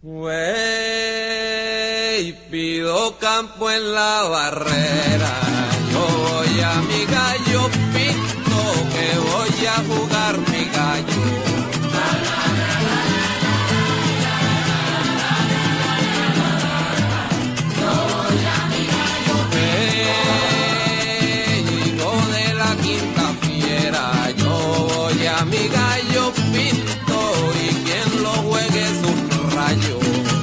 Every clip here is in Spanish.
Wey, pido campo en la barrera, yo voy a mi gallo pinto, que voy a jugar mi gallo. Yo voy a mi gallo pinto, hijo de la quinta fiera, yo voy a mi gallo pinto, y quien lo juegue es un rayo.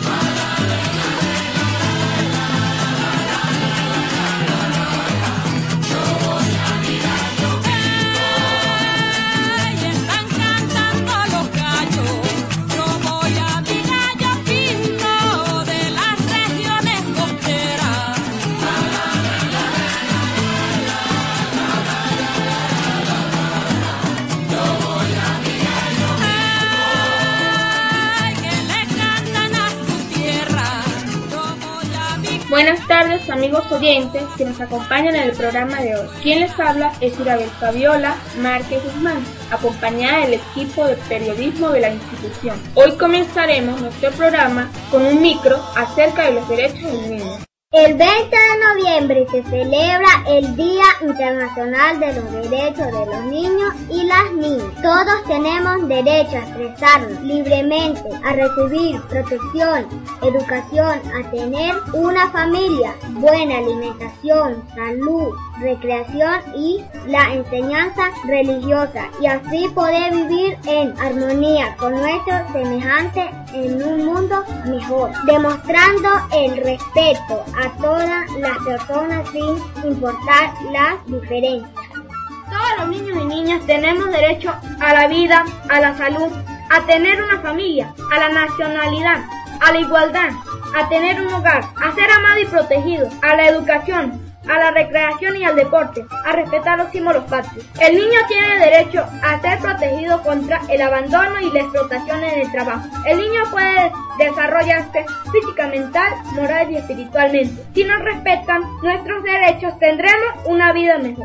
Buenas tardes, amigos oyentes que nos acompañan en el programa de hoy. Quien les habla es Irabel Fabiola Márquez Guzmán, acompañada del equipo de periodismo de la institución. Hoy comenzaremos nuestro programa con un micro acerca de los derechos del niño. El 20 de noviembre se celebra el Día Internacional de los Derechos de los Niños y las Niñas. Todos tenemos derecho a expresarnos libremente, a recibir protección, educación, a tener una familia, buena alimentación, salud, recreación y la enseñanza religiosa, y así poder vivir en armonía con nuestros semejantes en un mundo mejor, demostrando el respeto a todas las personas sin importar las diferencias. Todos los niños y niñas tenemos derecho a la vida, a la salud, a tener una familia, a la nacionalidad, a la igualdad, a tener un hogar, a ser amado y protegido, a la educación, a la recreación y al deporte, a respetar los símbolos patrios. El niño tiene derecho a ser protegido contra el abandono y la explotación en el trabajo. El niño puede desarrollarse física, mental, moral y espiritualmente. Si nos respetan nuestros derechos, tendremos una vida mejor.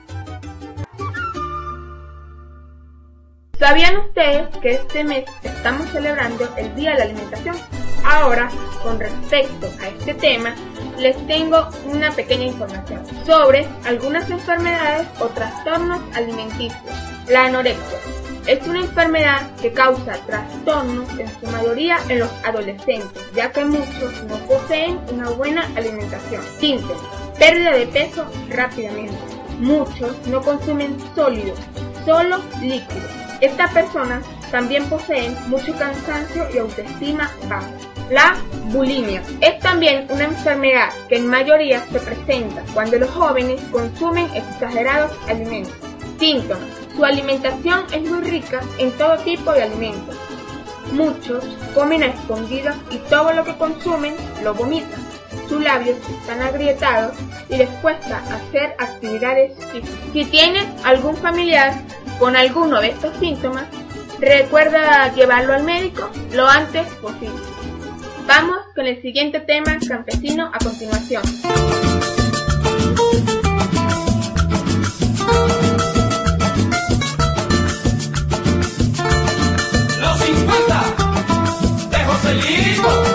¿Sabían ustedes que este mes estamos celebrando el Día de la Alimentación? Ahora, con respecto a este tema, les tengo una pequeña información sobre algunas enfermedades o trastornos alimenticios. La anorexia es una enfermedad que causa trastornos en su mayoría en los adolescentes, ya que muchos no poseen una buena alimentación. Síntomas: pérdida de peso rápidamente. Muchos no consumen sólidos, solo líquidos. Estas personas también poseen mucho cansancio y autoestima baja. La bulimia es también una enfermedad que en mayoría se presenta cuando los jóvenes consumen exagerados alimentos. Síntomas: su alimentación es muy rica en todo tipo de alimentos. Muchos comen a escondidas y todo lo que consumen lo vomitan. Sus labios están agrietados y les cuesta hacer actividades físicas. Si tienes algún familiar con alguno de estos síntomas, recuerda llevarlo al médico lo antes posible. Vamos con el siguiente tema campesino a continuación. Los 50 de Joselito.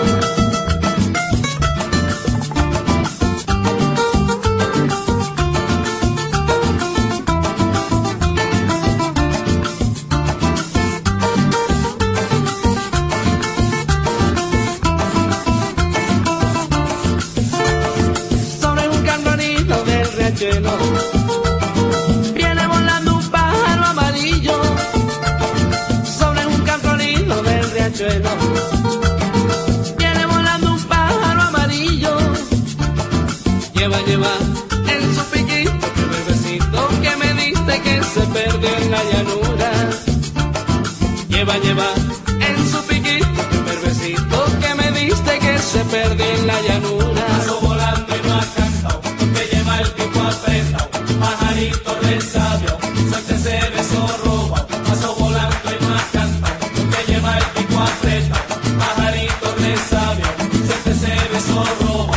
Viene volando un pájaro amarillo sobre un campanito del riachuelo. Viene volando un pájaro amarillo. Lleva en su piquito que bebecito que me diste que se perdió en la llanura. Lleva en su piquito que bebecito que me diste que se perdió en la llanura. Paso volando y no ha cantado, que lleva el pico apretado. Pajarito del sabio, suéltese beso roba. Paso volando y no ha cantado, que lleva el pico apretado. Pajarito del sabio, suéltese beso roba.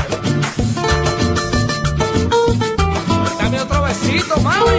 Dame otro besito, mami.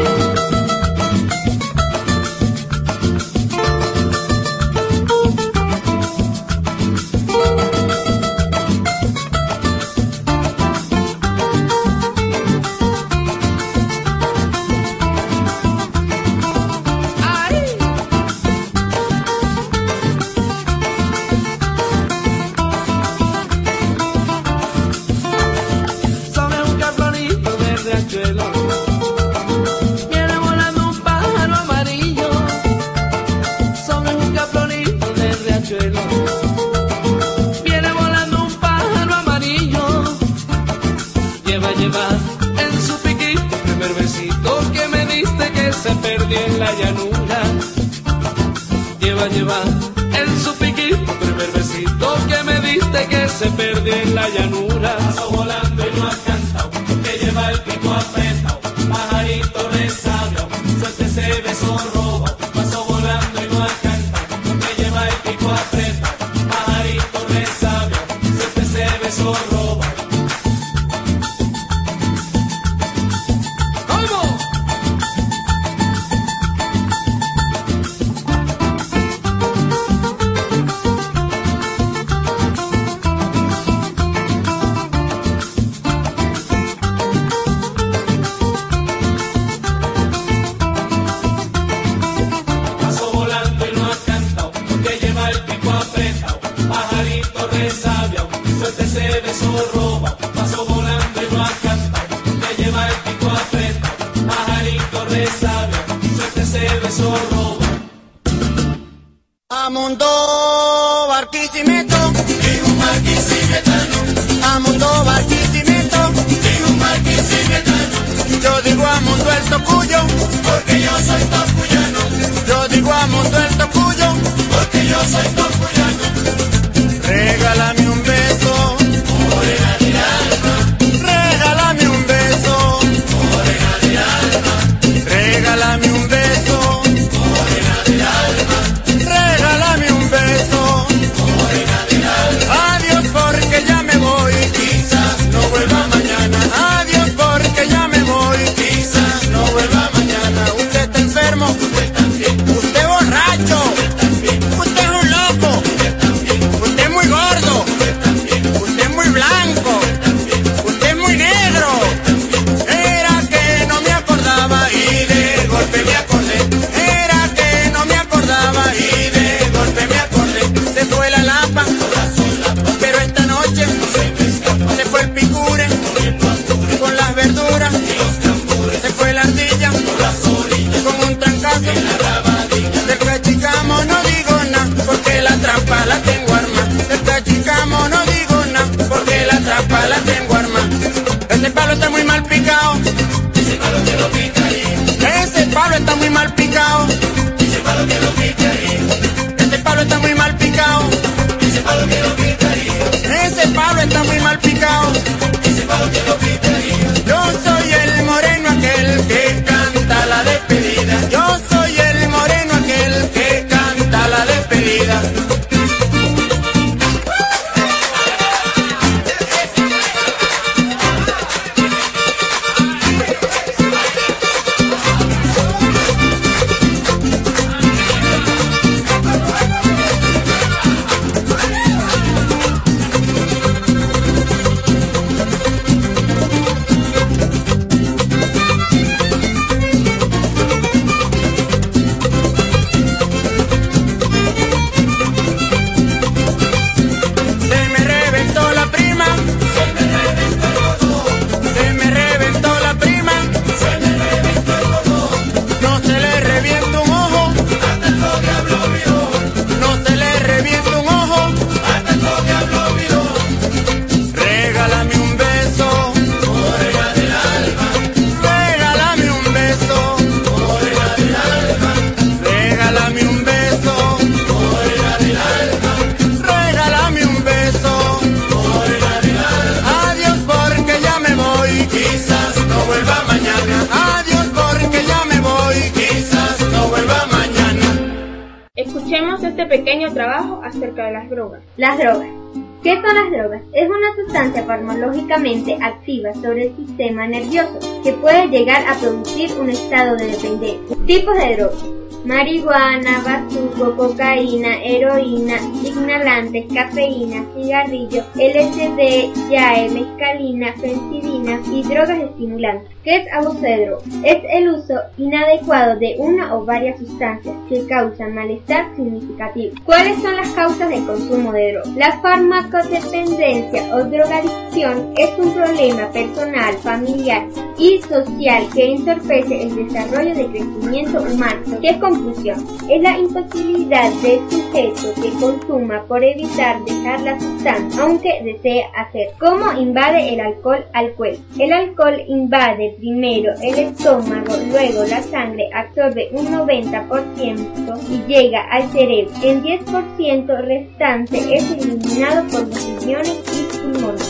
perdí en la llanura. Lleva en su piquito, primer besito que me diste que se perdió en la llanura. Paso volando y no has cantado, que lleva el pico apretado, pajarito resabio, suelte ese beso robo. Paso volando y no has cantado, que lleva el pico apretado, pajarito resabio, suelte ese beso robo. A mundo Barquisimeto, digo un barquisimetano. A mundo Barquisimeto, digo un barquisimetano. Yo digo a mundo el tocuyo, porque yo soy tocuyano. Yo digo a mundo el tocuyo, porque yo soy tocuyano. Regálame un beso, morena del alma. Regálame un beso, morena del alma. Regálame un beso, morena del alma. Regálame un beso, morena del alma. Adiós porque ya me voy, quizás no vuelva mañana. Adiós porque ya me voy, quizás no vuelva mañana. Usted está enfermo, usted también. Usted borracho, usted también. Usted es un loco, usted también. Usted es muy gordo, usted también. Usted es muy blanco, usted también. Usted es muy negro, usted también. Era que no me acordaba y de golpe me acordé. Era que no me acordaba y de golpe me acordé. Se fue la lapa, pero esta noche se fue el picure con las verduras. Se fue la ardilla con un trancazo. Del cachicamo no digo nada porque la trampa la tengo armada. Del cachicamo no digo nada porque la trampa la tengo armada. Ese palo está muy mal picado. Ese palo que lo pica ahí. Ese palo está muy mal picado. Ese palo que lo pica ahí. Ese palo está muy mal picado. Ese palo que lo pica ahí. Ese palo está muy mal picado. Ese palo que lo pica ahí. Yo soy el moreno aquel que canta la despedida. Yo soy el moreno aquel que canta la despedida. Escuchemos este pequeño trabajo acerca de las drogas. Las drogas. ¿Qué son las drogas? Es una sustancia farmacológicamente activa sobre el sistema nervioso que puede llegar a producir un estado de dependencia. Tipos de drogas: marihuana, bazuco, cocaína, heroína, inhalantes, cafeína, cigarrillo, LSD, yae, mescalina, fencidina y drogas estimulantes. ¿Qué es abuso de drogas? Es el uso inadecuado de una o varias sustancias que causan malestar significativo. ¿Cuáles son las causas del consumo de drogas? La farmacodependencia o drogadicción es un problema personal, familiar y social que entorpece el desarrollo de crecimiento humano. ¿Qué es conclusión? Es la imposibilidad del sujeto que consuma por evitar dejar la sustancia, aunque desee hacer. ¿Cómo invade el alcohol al cuerpo? El alcohol invade primero el estómago, luego la sangre absorbe un 90% y llega al cerebro. El 10% restante es eliminado por los riñones y pulmones.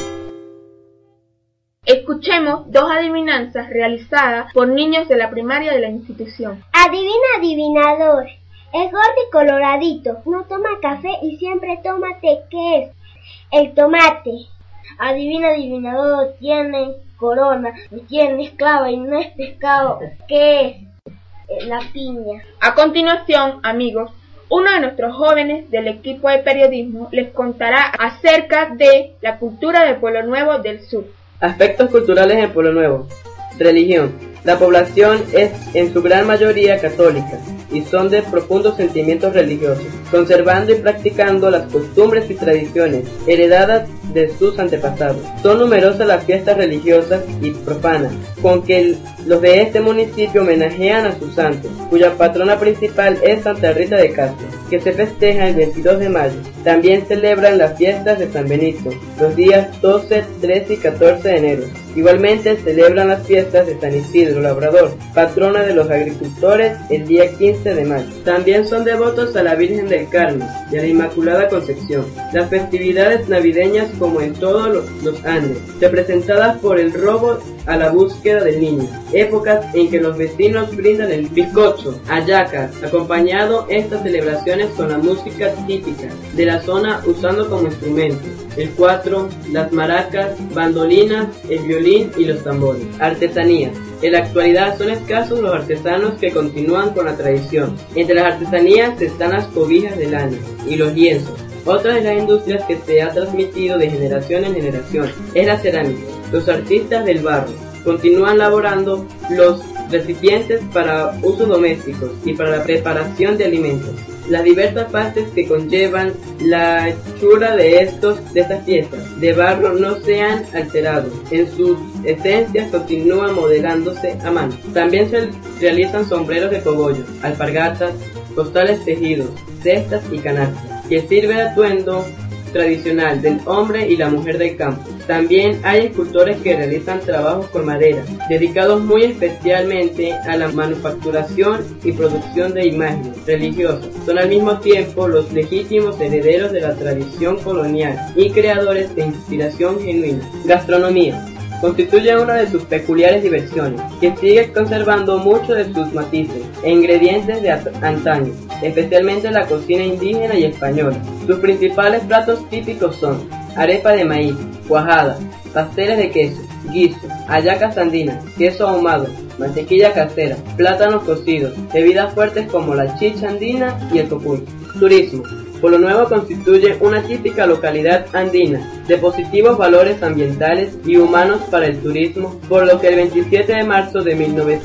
Escuchemos dos adivinanzas realizadas por niños de la primaria de la institución. Adivina, adivinador. Es gordo y coloradito, no toma café y siempre toma té. ¿Qué es? El tomate. Adivina, adivinador. Tiene corona, tiene esclava y no es pescado. ¿Qué es? La piña. A continuación, amigos, uno de nuestros jóvenes del equipo de periodismo les contará acerca de la cultura de Pueblo Nuevo del Sur. Aspectos culturales en Pueblo Nuevo. Religión. La población es en su gran mayoría católica y son de profundos sentimientos religiosos, conservando y practicando las costumbres y tradiciones heredadas de sus antepasados. Son numerosas las fiestas religiosas y profanas, con que los de este municipio homenajean a sus santos, cuya patrona principal es Santa Rita de Castro, que se festeja el 22 de mayo. También celebran las fiestas de San Benito, los días 12, 13 y 14 de enero. Igualmente celebran las fiestas de San Isidro Labrador, patrona de los agricultores, el día 15 de mayo. También son devotos a la Virgen del Carmen y a la Inmaculada Concepción. Las festividades navideñas, como en todos los Andes, representadas por el robo a la búsqueda del niño, épocas en que los vecinos brindan el bizcocho, hallacas, acompañado estas celebraciones con la música típica de la zona usando como instrumento el cuatro, las maracas, bandolinas, el violín y los tambores. Artesanías. En la actualidad son escasos los artesanos que continúan con la tradición. Entre las artesanías están las cobijas de lana y los lienzos. Otra de las industrias que se ha transmitido de generación en generación es la cerámica. Los artistas del barro continúan elaborando los recipientes para usos domésticos y para la preparación de alimentos. Las diversas partes que conllevan la hechura de estas piezas de barro no se han alterado. En sus esencias continúan modelándose a mano. También se realizan sombreros de cogollo, alpargatas, costales tejidos, cestas y canastas, que sirven de atuendo tradicional del hombre y la mujer del campo. También hay escultores que realizan trabajos con madera, dedicados muy especialmente a la manufacturación y producción de imágenes religiosas. Son al mismo tiempo los legítimos herederos de la tradición colonial y creadores de inspiración genuina. Gastronomía. Constituye una de sus peculiares diversiones, que sigue conservando muchos de sus matices e ingredientes de antaño, especialmente la cocina indígena y española. Sus principales platos típicos son arepa de maíz, cuajada, pasteles de queso, guiso, hallacas andinas, queso ahumado, mantequilla casera, plátanos cocidos, bebidas fuertes como la chicha andina y el cocuy. Turismo. Pueblo Nuevo constituye una típica localidad andina de positivos valores ambientales y humanos para el turismo, por lo que el 27 de marzo de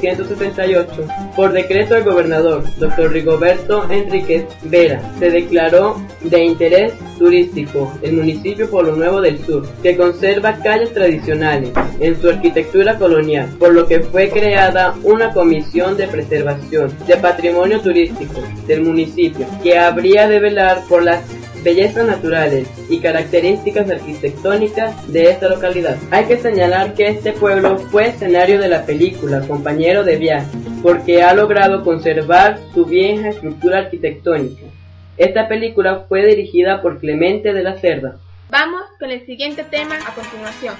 1978, por decreto del gobernador Dr. Rigoberto Enríquez Vera, se declaró de interés turístico el municipio Pueblo Nuevo del Sur, que conserva calles tradicionales en su arquitectura colonial, por lo que fue creada una comisión de preservación de patrimonio turístico del municipio, que habría de velar por las bellezas naturales y características arquitectónicas de esta localidad. Hay que señalar que este pueblo fue escenario de la película Compañero de Viaje, porque ha logrado conservar su vieja estructura arquitectónica. Esta película fue dirigida por Clemente de la Cerda. Vamos con el siguiente tema a continuación.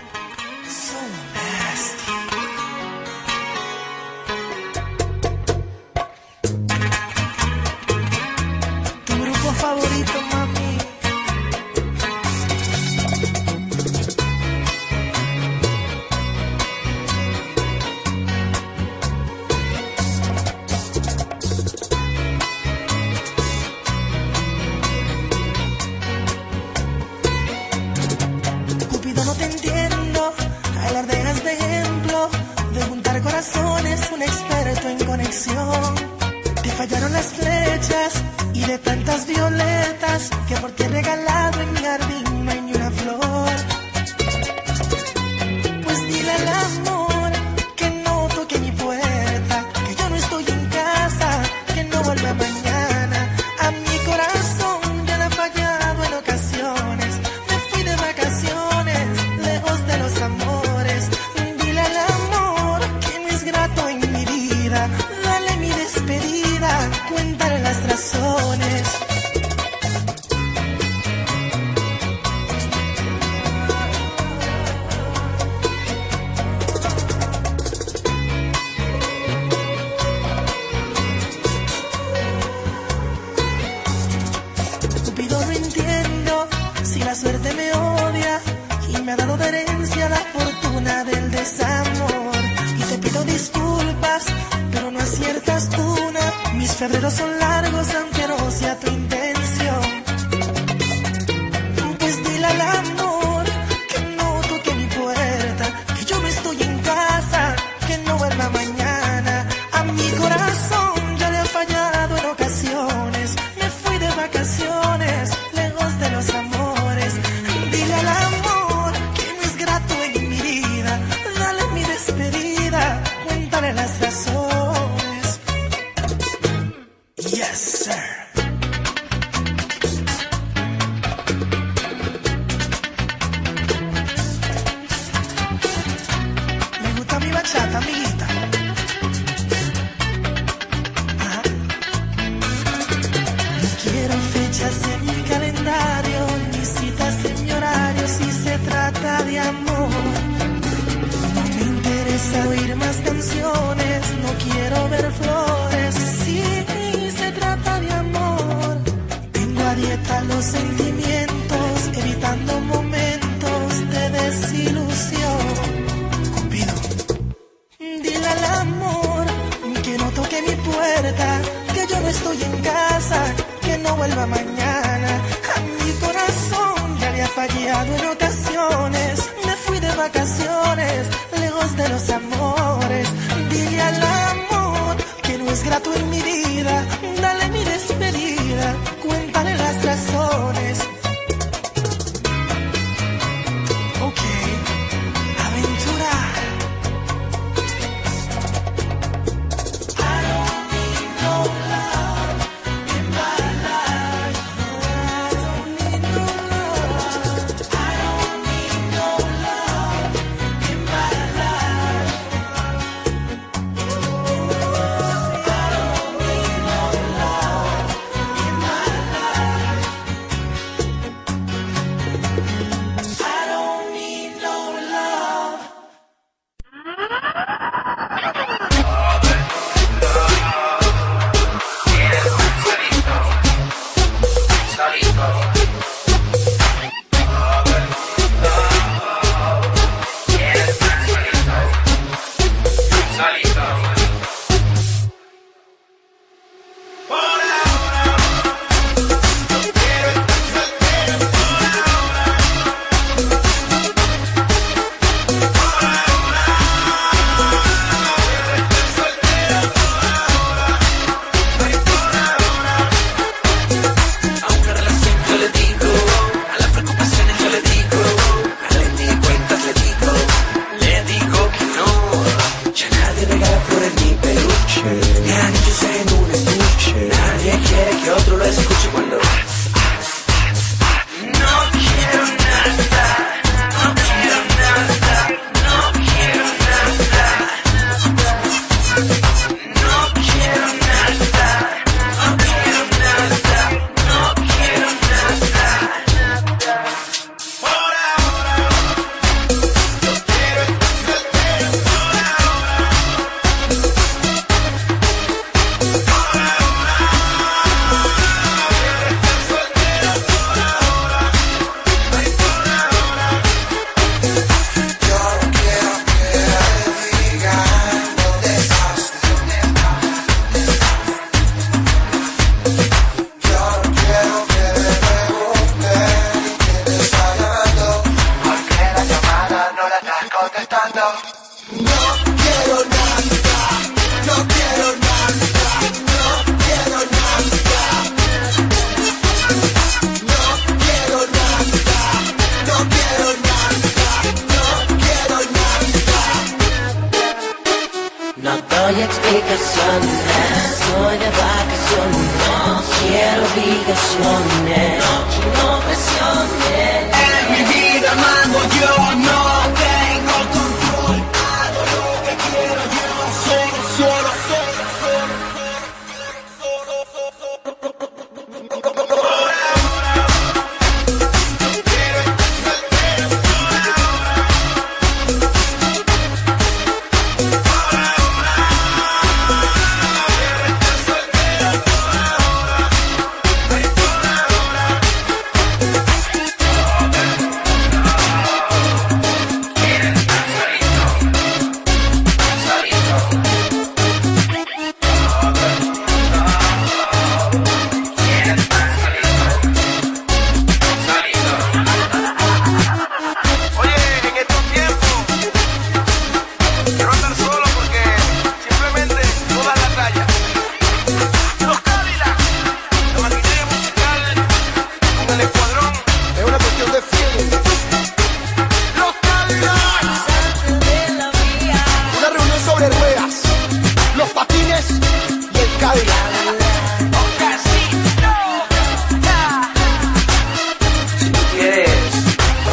Favorito, mami. Cupido, no te entiendo. Alardeas de ejemplo de juntar corazones, un experto en conexión. Te fallaron las flechas y de tantas violetas que por ti he regalado en mi jardín no hay ni una flor. Pues dile al amor que no toque mi puerta, que yo no estoy en casa, que no vuelva mañana. A mi corazón ya le ha fallado en ocasiones. Me fui de vacaciones, lejos de los amores. Dile al amor que odia y me ha dado de herencia la fortuna del desamor. Y te pido disculpas, pero no aciertas una. Mis febreros son largos aunque no sea tu intención. Pues dile al amor que no toque mi puerta, que yo no estoy en casa, que no vuelva mañana. A mi corazón ya le ha fallado en ocasiones. Me fui de vacaciones, lejos de los amores. Dile al amor que no es grato en mi vida. Dale mi despedida, cuéntale las razones. Yes, sir. Me gusta mi bachata, amiguita. Ajá. No quiero fechas en mi calendario, ni citas en mi horario si se trata de amor. No me interesa oír más canciones, no quiero ver flores si se trata de amor. Tengo a dieta los sentimientos, evitando momentos de desilusión. Cupido, dile al amor que no toque mi puerta, que yo no estoy en casa, que no vuelva mañana. A mi corazón ya le ha fallado en ocasiones. Me fui de vacaciones, lejos de los amores. Dile al amor que no es grato en mi vida. Dale mi despedida, cuéntale las razones. Ok, aventura. I don't need no love in my life. No, I don't need no love. I don't need no love in my life. I don't need no love in my life. I don't need no love. A una relación yo le digo, a las preocupaciones yo le digo, a rendir cuentas le digo que no. Ya nadie regala flores ni peluche, ni anillos en un estuche. Nadie quiere que otro lo escuche cuando no quiero nada, no quiero nada, no quiero nada, no quiero nada, no quiero nada, no quiero nada. Por ahora, yo quiero estar soltero. Por ahora, no doy explicaciones, soy de vacaciones, no quiero obligaciones, no presiones. En mi vida mando yo, no tengo control, hago lo que quiero yo, solo.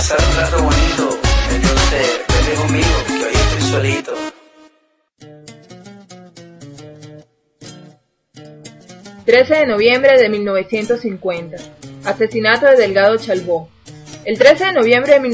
pasar un rato bonito. Entonces, vete conmigo, que hoy estoy solito. ...13 de noviembre de 1950... asesinato de Delgado Chalbó. El 13 de noviembre de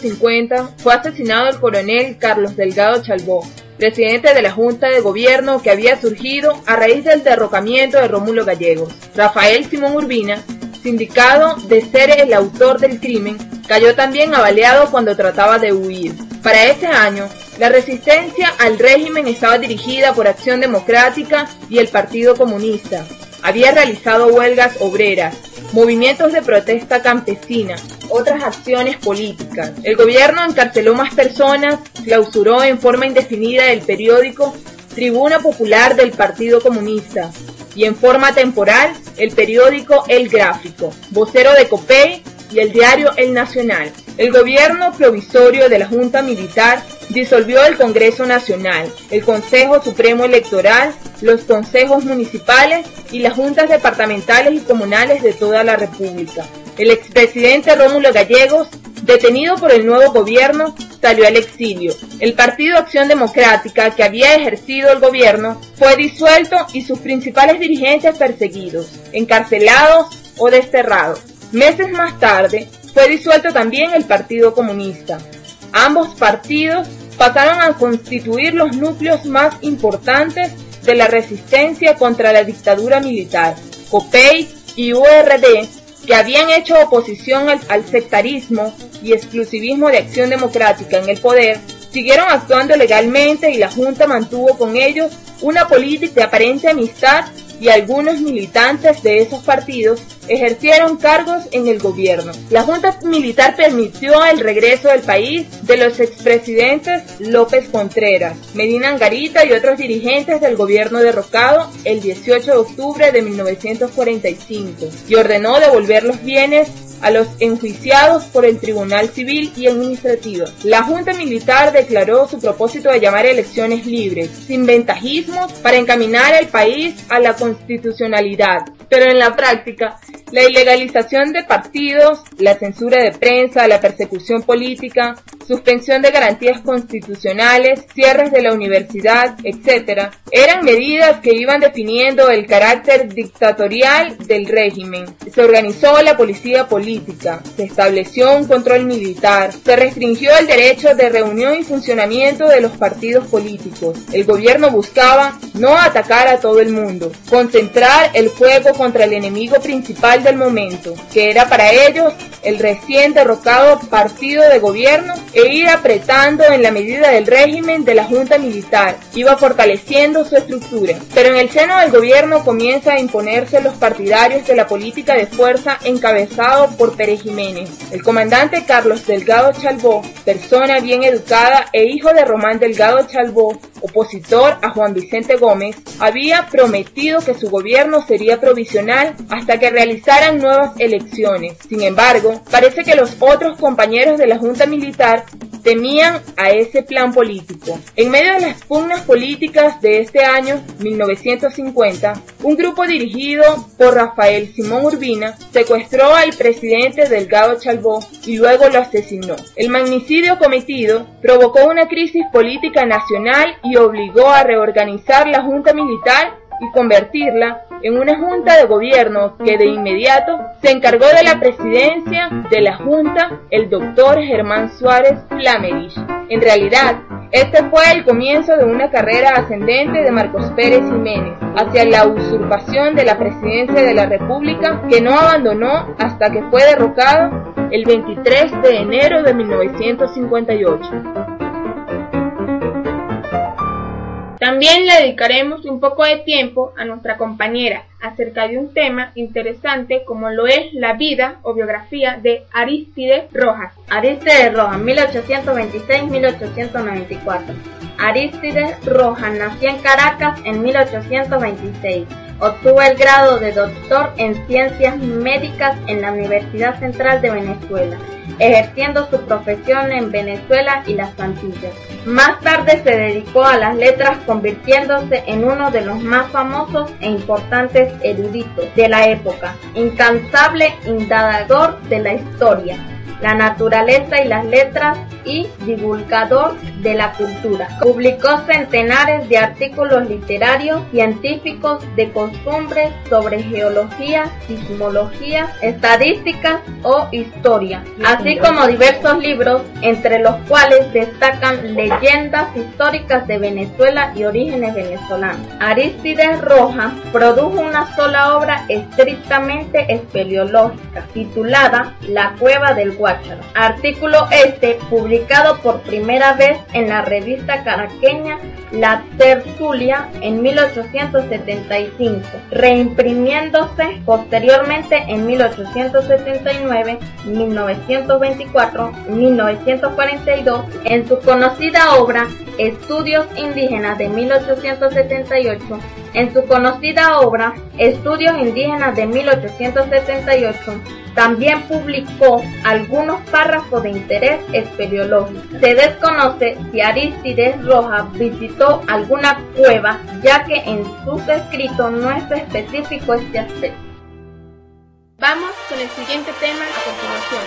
1950 fue asesinado el coronel Carlos Delgado Chalbó, presidente de la Junta de Gobierno que había surgido a raíz del derrocamiento de Rómulo Gallegos. Rafael Simón Urbina, sindicado de ser el autor del crimen, cayó también abaleado cuando trataba de huir. Para ese año, la resistencia al régimen estaba dirigida por Acción Democrática y el Partido Comunista. Había realizado huelgas obreras, movimientos de protesta campesina, otras acciones políticas. El gobierno encarceló más personas, clausuró en forma indefinida el periódico Tribuna Popular del Partido Comunista y en forma temporal el periódico El Gráfico, vocero de Copey y el diario El Nacional. El gobierno provisorio de la Junta Militar disolvió el Congreso Nacional, el Consejo Supremo Electoral, los consejos municipales y las juntas departamentales y comunales de toda la República. El expresidente Rómulo Gallegos, detenido por el nuevo gobierno, salió al exilio. El Partido Acción Democrática, que había ejercido el gobierno, fue disuelto y sus principales dirigentes perseguidos, encarcelados o desterrados. Meses más tarde, fue disuelto también el Partido Comunista. Ambos partidos pasaron a constituir los núcleos más importantes de la resistencia contra la dictadura militar. Copey y URD, que habían hecho oposición al sectarismo y exclusivismo de Acción Democrática en el poder, siguieron actuando legalmente y la Junta mantuvo con ellos una política de aparente amistad y algunos militantes de esos partidos ejercieron cargos en el gobierno. La Junta Militar permitió el regreso del país de los expresidentes López Contreras, Medina Angarita y otros dirigentes del gobierno derrocado el 18 de octubre de 1945 y ordenó devolver los bienes a los enjuiciados por el Tribunal Civil y Administrativo. La Junta Militar declaró su propósito de llamar elecciones libres, sin ventajismos, para encaminar el país a la constitucionalidad. Pero en la práctica, la ilegalización de partidos, la censura de prensa, la persecución política, suspensión de garantías constitucionales, cierres de la universidad, etc., eran medidas que iban definiendo el carácter dictatorial del régimen. Se organizó la policía política, se estableció un control militar, se restringió el derecho de reunión y funcionamiento de los partidos políticos. El gobierno buscaba no atacar a todo el mundo, concentrar el fuego contra el enemigo principal del momento, que era para ellos el recién derrocado partido de gobierno, e ir apretando en la medida del régimen de la Junta Militar, iba fortaleciendo su estructura. Pero en el seno del gobierno comienza a imponerse los partidarios de la política de fuerza encabezado por Pérez Jiménez. El comandante Carlos Delgado Chalbó, persona bien educada e hijo de Román Delgado Chalbó, opositor a Juan Vicente Gómez, había prometido que su gobierno sería provisional hasta que realizaran nuevas elecciones. Sin embargo, parece que los otros compañeros de la Junta Militar temían a ese plan político. En medio de las pugnas políticas de este año 1950, un grupo dirigido por Rafael Simón Urbina secuestró al presidente Delgado Chalbó y luego lo asesinó. El magnicidio cometido provocó una crisis política nacional y obligó a reorganizar la Junta Militar y convertirla en una junta de gobierno que de inmediato se encargó de la presidencia de la junta el doctor Germán Suárez Flamerich. En realidad, este fue el comienzo de una carrera ascendente de Marcos Pérez Jiménez hacia la usurpación de la presidencia de la República, que no abandonó hasta que fue derrocado el 23 de enero de 1958. También le dedicaremos un poco de tiempo a nuestra compañera acerca de un tema interesante como lo es la vida o biografía de Arístides Rojas. Arístides Rojas, 1826-1894. Arístides Rojas nació en Caracas en 1826. Obtuvo el grado de doctor en Ciencias Médicas en la Universidad Central de Venezuela, ejerciendo su profesión en Venezuela y las Antillas. Más tarde se dedicó a las letras, convirtiéndose en uno de los más famosos e importantes eruditos de la época, incansable indagador de la historia. la naturaleza y las letras y divulgador de la cultura. Publicó centenares de artículos literarios, científicos, de costumbres, sobre geología, sismología, estadísticas o historia, así como diversos libros, entre los cuales destacan Leyendas históricas de Venezuela y orígenes venezolanos. Arístides Rojas produjo una sola obra estrictamente espeleológica, titulada La Cueva del Guácharo. Artículo publicado por primera vez en la revista caraqueña La Tertulia en 1875, reimprimiéndose posteriormente en 1879, 1924, 1942, en su conocida obra Estudios Indígenas de 1878, también publicó algunos párrafos de interés espeleológico. Se desconoce si Arístides Rojas visitó alguna cueva, ya que en sus escritos no es específico este aspecto. Vamos con el siguiente tema a continuación.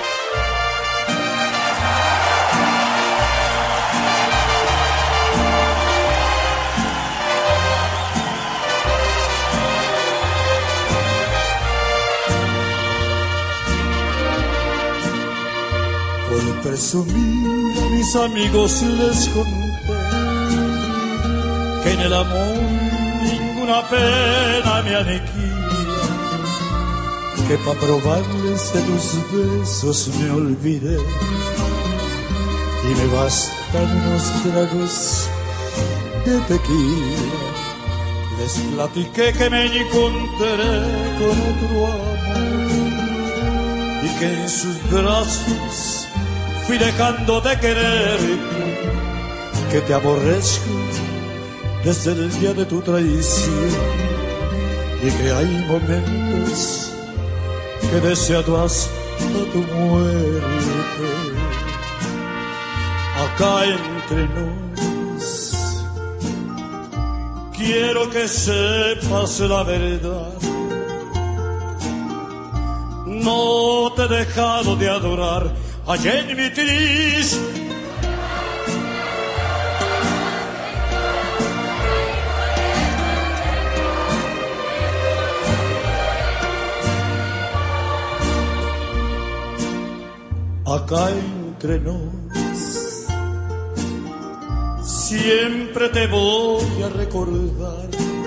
Por presumir a mis amigos les conté que en el amor ninguna pena me aniquila, que pa' probarles de tus besos me olvidé y me bastan unos tragos de tequila. Les platiqué que me encontré con otro amor y que en sus brazos fui dejando de quererte, que te aborrezco desde el día de tu traición y que hay momentos que he deseado hasta tu muerte. Acá entre nos quiero que sepas la verdad. No te he dejado de adorar allá en mi tris. Acá entre nos siempre te voy a recordar,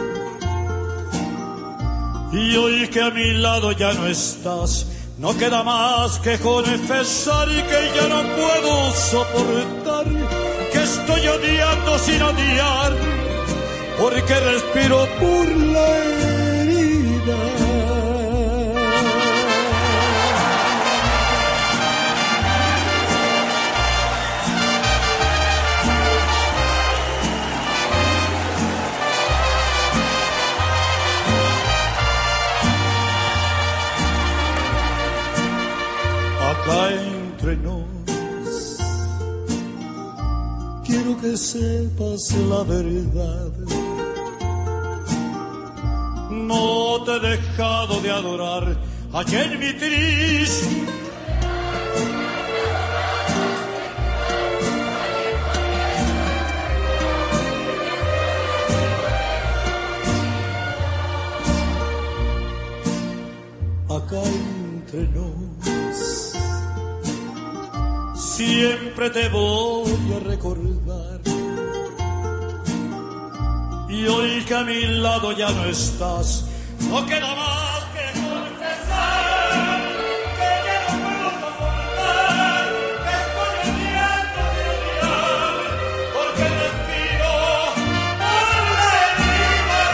y hoy que a mi lado ya no estás, no queda más que confesar y que ya no puedo soportar, que estoy odiando sin odiar, porque respiro por la herida. Acá entre nos quiero que sepas la verdad. No te he dejado de adorar allá en mi tris. Acá entre nos siempre te voy a recordar, y hoy que a mi lado ya no estás, no queda más que confesar, que ya no puedo soportar, que estoy odiando sin odiar, porque respiro por la herida.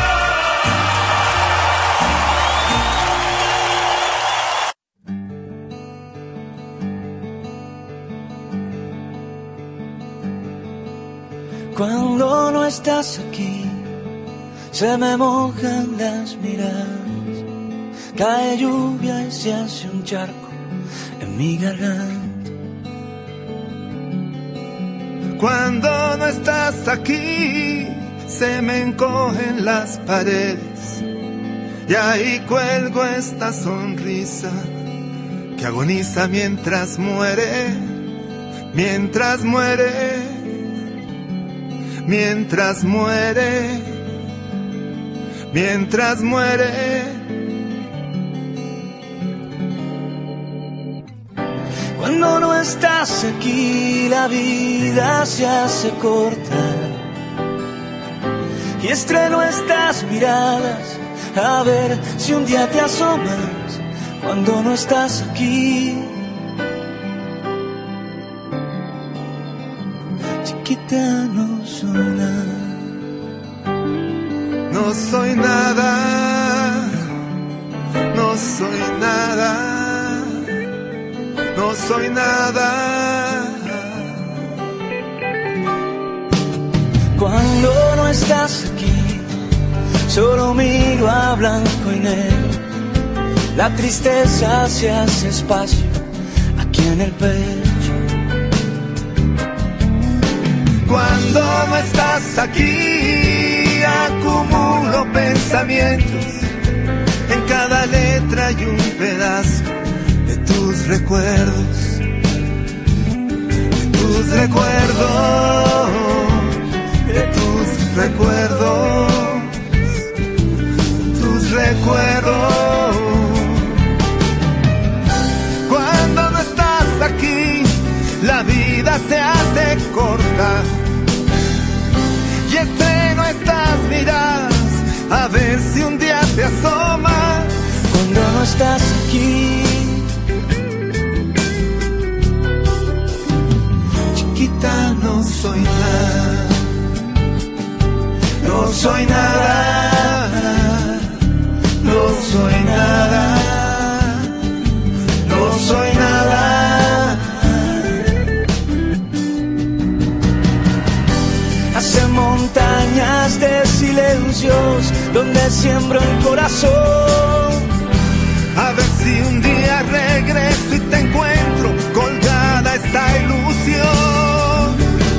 Cuando no estás aquí, se me mojan las miradas, cae lluvia y se hace un charco en mi garganta. Cuando no estás aquí, se me encogen las paredes, y ahí cuelgo esta sonrisa que agoniza mientras muere, mientras muere, mientras muere, mientras muere. Cuando no estás aquí, la vida se hace corta y estreno estas miradas a ver si un día te asomas. Cuando no estás aquí, chiquita, no soy nada. No soy nada, no soy nada. No soy nada. Cuando no estás aquí, solo miro a blanco y negro. La tristeza se hace espacio aquí en el pecho. Cuando no estás aquí, acumulo pensamientos. En cada letra hay un pedazo de tus recuerdos, de tus recuerdos, de tus recuerdos, tus recuerdos. Cuando no estás aquí, la vida se hace corta y estreno estas miradas a ver si un día te asomas. Cuando no estás aquí, chiquita, no soy nada, no soy nada, no soy nada, no soy nada. hace montañas de silencios donde siembro el corazón. A ver si un día regreso y te encuentro colgada esta ilusión.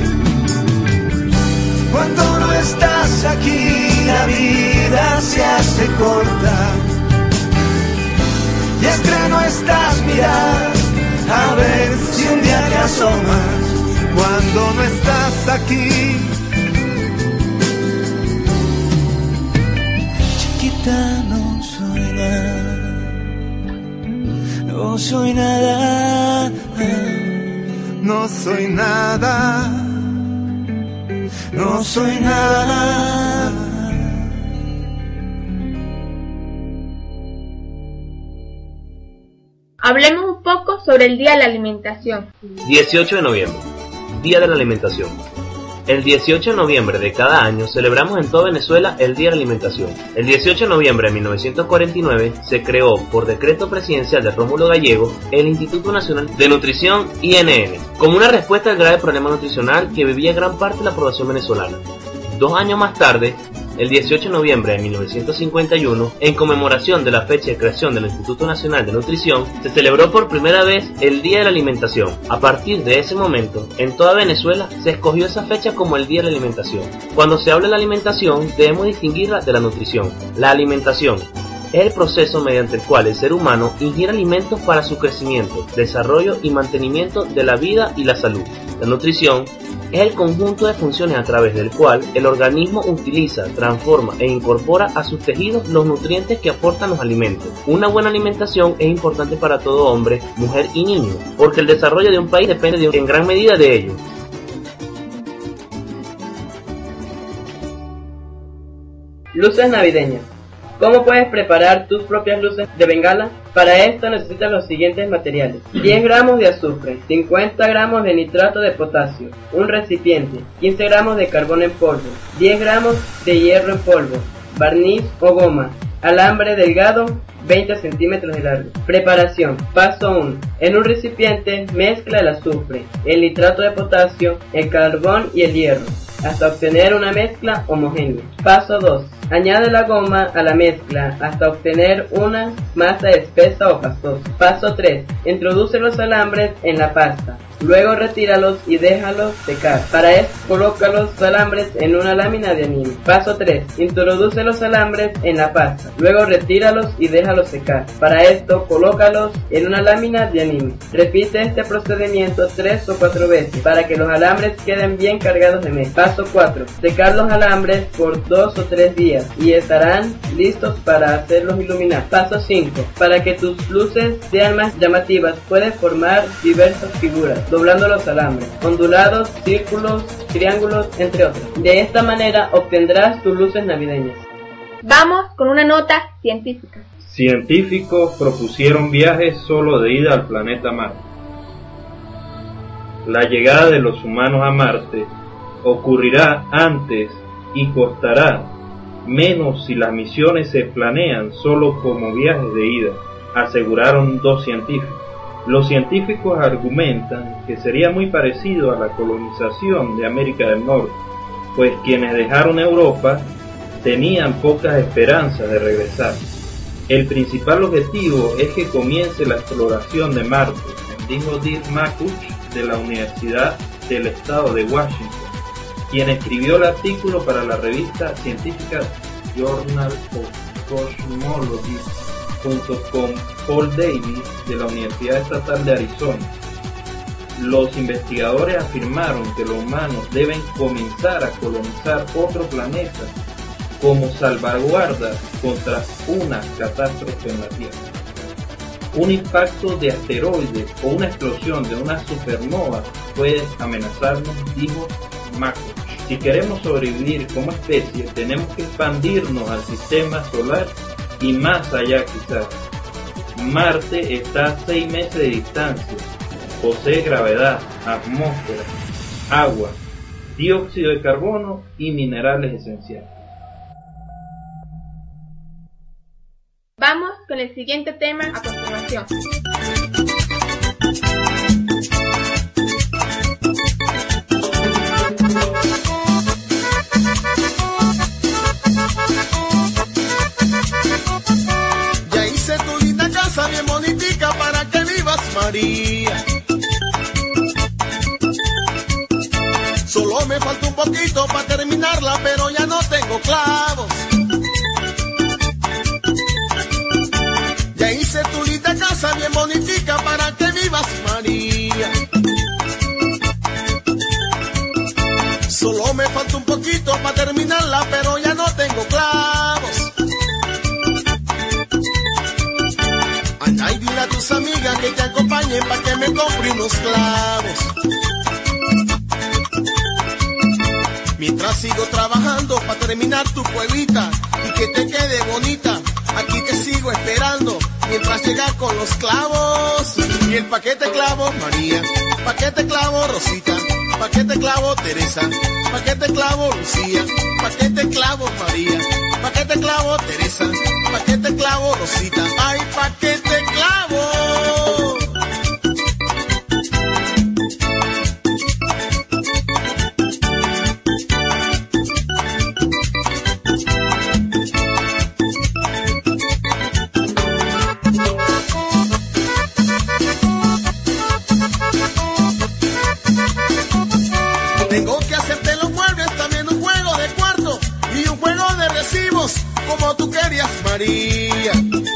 Cuando no estás aquí, la vida se hace corta y estreno estas miradas a ver si un día te asomas. Cuando no estás aquí, chiquita, no soy nada, no soy nada, no soy nada, no soy nada. Hablemos un poco sobre el Día de la Alimentación. 18 de noviembre, Día de la Alimentación. El 18 de noviembre de cada año celebramos en toda Venezuela el Día de la Alimentación. El 18 de noviembre de 1949 se creó por decreto presidencial de Rómulo Gallego el Instituto Nacional de Nutrición INN, como una respuesta al grave problema nutricional que vivía gran parte de la población venezolana. 2 años más tarde, el 18 de noviembre de 1951, en conmemoración de la fecha de creación del Instituto Nacional de Nutrición, se celebró por primera vez el Día de la Alimentación. A partir de ese momento, en toda Venezuela se escogió esa fecha como el Día de la Alimentación. Cuando se habla de la alimentación, debemos distinguirla de la nutrición. La alimentación es el proceso mediante el cual el ser humano ingiere alimentos para su crecimiento, desarrollo y mantenimiento de la vida y la salud. La nutrición es el conjunto de funciones a través del cual el organismo utiliza, transforma e incorpora a sus tejidos los nutrientes que aportan los alimentos. Una buena alimentación es importante para todo hombre, mujer y niño, porque el desarrollo de un país depende en gran medida de ello. Luces navideñas. ¿Cómo puedes preparar tus propias luces de bengala? Para esto necesitas los siguientes materiales: 10 gramos de azufre, 50 gramos de nitrato de potasio, un recipiente, 15 gramos de carbón en polvo, 10 gramos de hierro en polvo, barniz o goma, alambre delgado, 20 centímetros de largo. Preparación. Paso 1. En un recipiente mezcla el azufre, el nitrato de potasio, el carbón y el hierro, hasta obtener una mezcla homogénea. Paso 2. Añade la goma a la mezcla hasta obtener una masa espesa o pastosa. Paso 3. Introduce los alambres en la pasta. Luego retíralos y déjalos secar. Para esto, coloca los alambres en una lámina de anime. Paso 3. Introduce los alambres en la pasta. Luego retíralos y déjalos secar. Para esto, colócalos en una lámina de anime. Repite este procedimiento 3 o 4 veces para que los alambres queden bien cargados de mezcla. Paso 4. Secar los alambres por 2 o 3 días y estarán listos para hacerlos iluminar. Paso 5. Para que tus luces sean más llamativas, puedes formar diversas figuras, doblando los alambres, ondulados, círculos, triángulos, entre otros. De esta manera obtendrás tus luces navideñas. Vamos con una nota científica. Científicos propusieron viajes solo de ida al planeta Marte. La llegada de los humanos a Marte ocurrirá antes y costará menos si las misiones se planean solo como viajes de ida, aseguraron 2 científicos. Los científicos argumentan que sería muy parecido a la colonización de América del Norte, pues quienes dejaron Europa tenían pocas esperanzas de regresar. El principal objetivo es que comience la exploración de Marte, dijo Dirk Makuch de la Universidad del Estado de Washington, quien escribió el artículo para la revista científica Journal of Cosmology, junto con Paul Davis de la Universidad Estatal de Arizona. Los investigadores afirmaron que los humanos deben comenzar a colonizar otro planeta como salvaguarda contra una catástrofe en la Tierra. Un impacto de asteroides o una explosión de una supernova puede amenazarnos, dijo Makuch. Si queremos sobrevivir como especie, tenemos que expandirnos al sistema solar y más allá quizás. Marte está a 6 meses de distancia, posee gravedad, atmósfera, agua, dióxido de carbono y minerales esenciales. Vamos con el siguiente tema a continuación. Bien bonitica para que vivas, María. Solo me falta un poquito para terminarla, pero ya no tengo clavos. Ya hice tu linda casa bien bonitica para que vivas, María. Solo me falta un poquito para terminarla, pero ya no tengo clavos. Ay, dile a tus amigas que te acompañen para que me compre unos clavos. Mientras sigo trabajando para terminar tu cuevita y que te quede bonita, aquí te sigo esperando mientras llegas con los clavos. Y el paquete clavo María, paquete clavo Rosita, paquete clavo Teresa, paquete clavo Lucía, paquete clavo María, paquete clavo Teresa, paquete clavo Rosita, ay paquete clavo. Tengo que hacerte los muebles, también un juego de cuarto y un juego de recibos, como tú querías, María.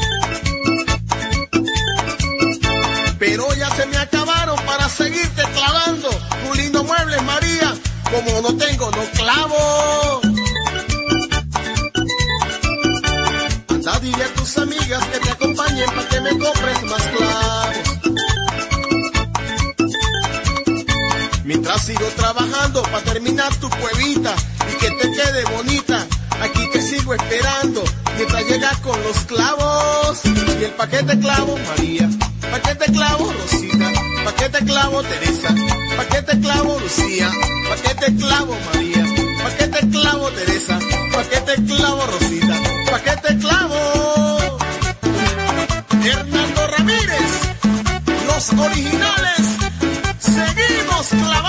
Pero ya se me acabaron para seguirte clavando tus lindos muebles, María, como no tengo no clavo. Anda, dile a tus amigas que te acompañen para que me compres más clavos. Mientras sigo trabajando para terminar tu cuevita y que te quede bonita, aquí te sigo esperando mientras llegas con los clavos. Y el paquete clavo María, paquete clavo Rosita, paquete clavo Teresa, paquete clavo Lucía, paquete clavo María, paquete clavo Teresa, paquete clavo Rosita, paquete clavo. Hernando Ramírez, los originales, seguimos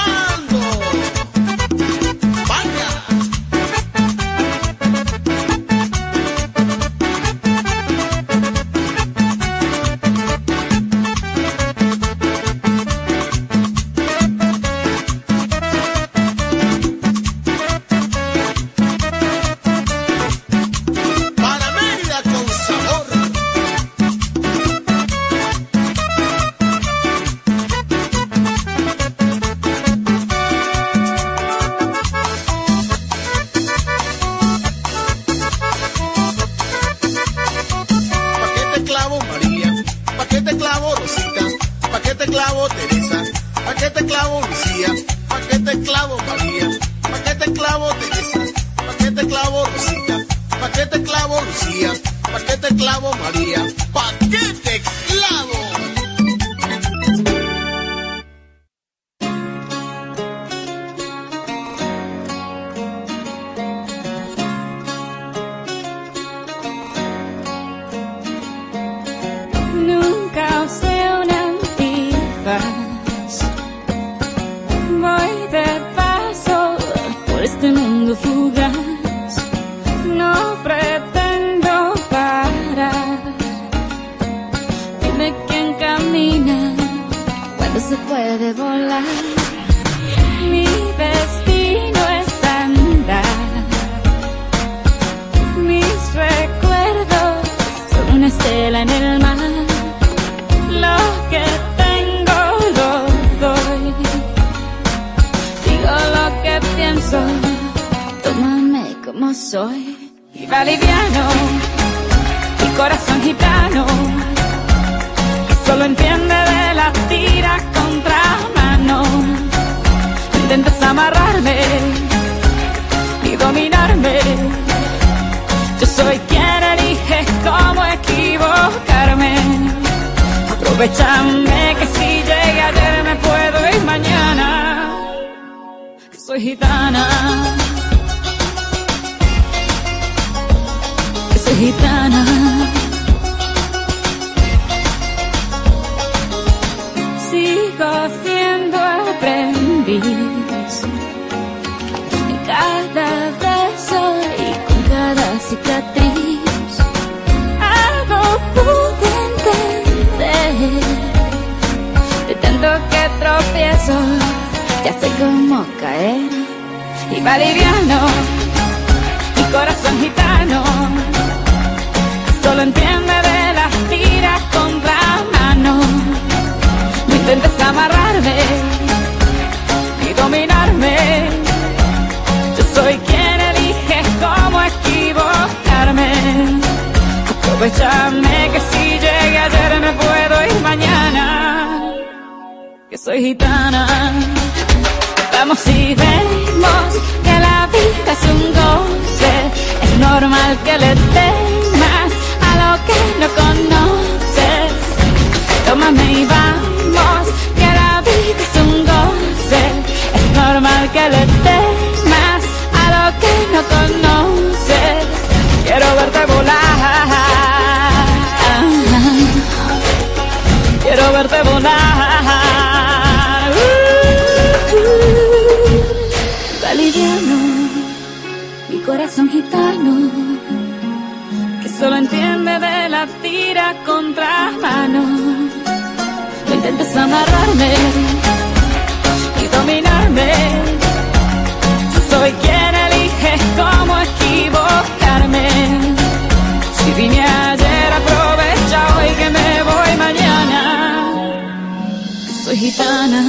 clavando. Vaya. ¿pa' qué te clavo, Lucía? ¿Pa' qué te clavo, María? ¿Pa' qué te clavo? Nunca usé un antifaz. Voy de paso por este mundo fugaz. No pretendo parar. Dime quién camina cuando se puede volar. Mi destino es andar. Mis recuerdos son una estela en el mar. Lo que tengo lo doy. Digo lo que pienso. Tómame como soy. Iba liviano, mi corazón gitano, que solo entiende de la tira contra mano. Intentas amarrarme y dominarme. Yo soy quien elige cómo equivocarme. Aprovechame que si llegué ayer me puedo ir mañana. Que soy gitana. Gitana. Sigo siendo aprendiz en cada beso y con cada cicatriz. Algo pude entender de tanto que tropiezo. Ya sé cómo caer. Iba liviano, mi corazón gitano, solo entiende de las tiras contra mano. No intentes amarrarme y dominarme. Yo soy quien elige cómo equivocarme. Aprovechame que si llegué ayer me puedo ir mañana. Que soy gitana. Vamos y vemos que la vida es un goce. Es normal que le temas a lo que no conoces. Tómame y vamos, que la vida es un goce. Es normal que le temas a lo que no conoces. Quiero verte volar. Quiero verte volar. Liviano, mi corazón gitano, que solo entiende de la tira contra mano. No intentes amarrarme y dominarme. Yo soy quien elige cómo equivocarme. Si vine ayer, aprovecha hoy que me voy mañana. Soy gitana.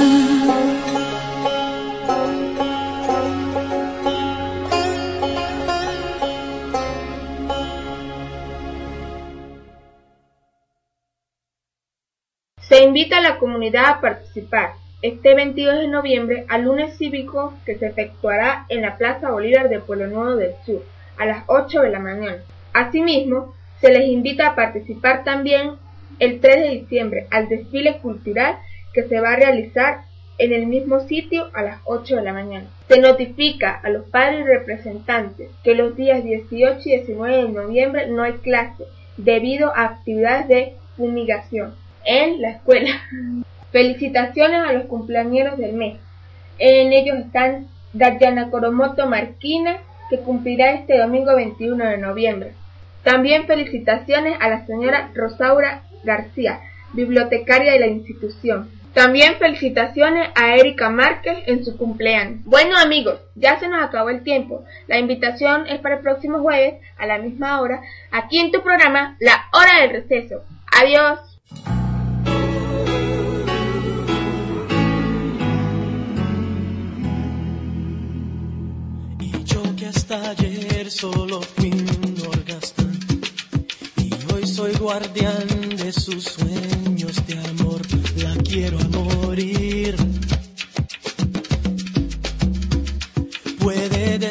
Se invita a la comunidad a participar este 22 de noviembre al lunes cívico que se efectuará en la Plaza Bolívar de Pueblo Nuevo del Sur a las 8 de la mañana. Asimismo, se les invita a participar también el 3 de diciembre al desfile cultural que se va a realizar en el mismo sitio a las 8 de la mañana. Se notifica a los padres y representantes que los días 18 y 19 de noviembre no hay clase debido a actividades de fumigación en la escuela. Felicitaciones a los cumpleañeros del mes. En ellos están Dayana Coromoto Marquina, que cumplirá este domingo 21 de noviembre. También felicitaciones a la señora Rosaura García, bibliotecaria de la institución. También felicitaciones a Erika Márquez en su cumpleaños. Bueno amigos, ya se nos acabó el tiempo. La invitación es para el próximo jueves a la misma hora, aquí en tu programa La Hora del Receso. Adiós. Hasta ayer solo fui un orgasmo y hoy soy guardián de sus sueños de amor. La quiero a morir. Puede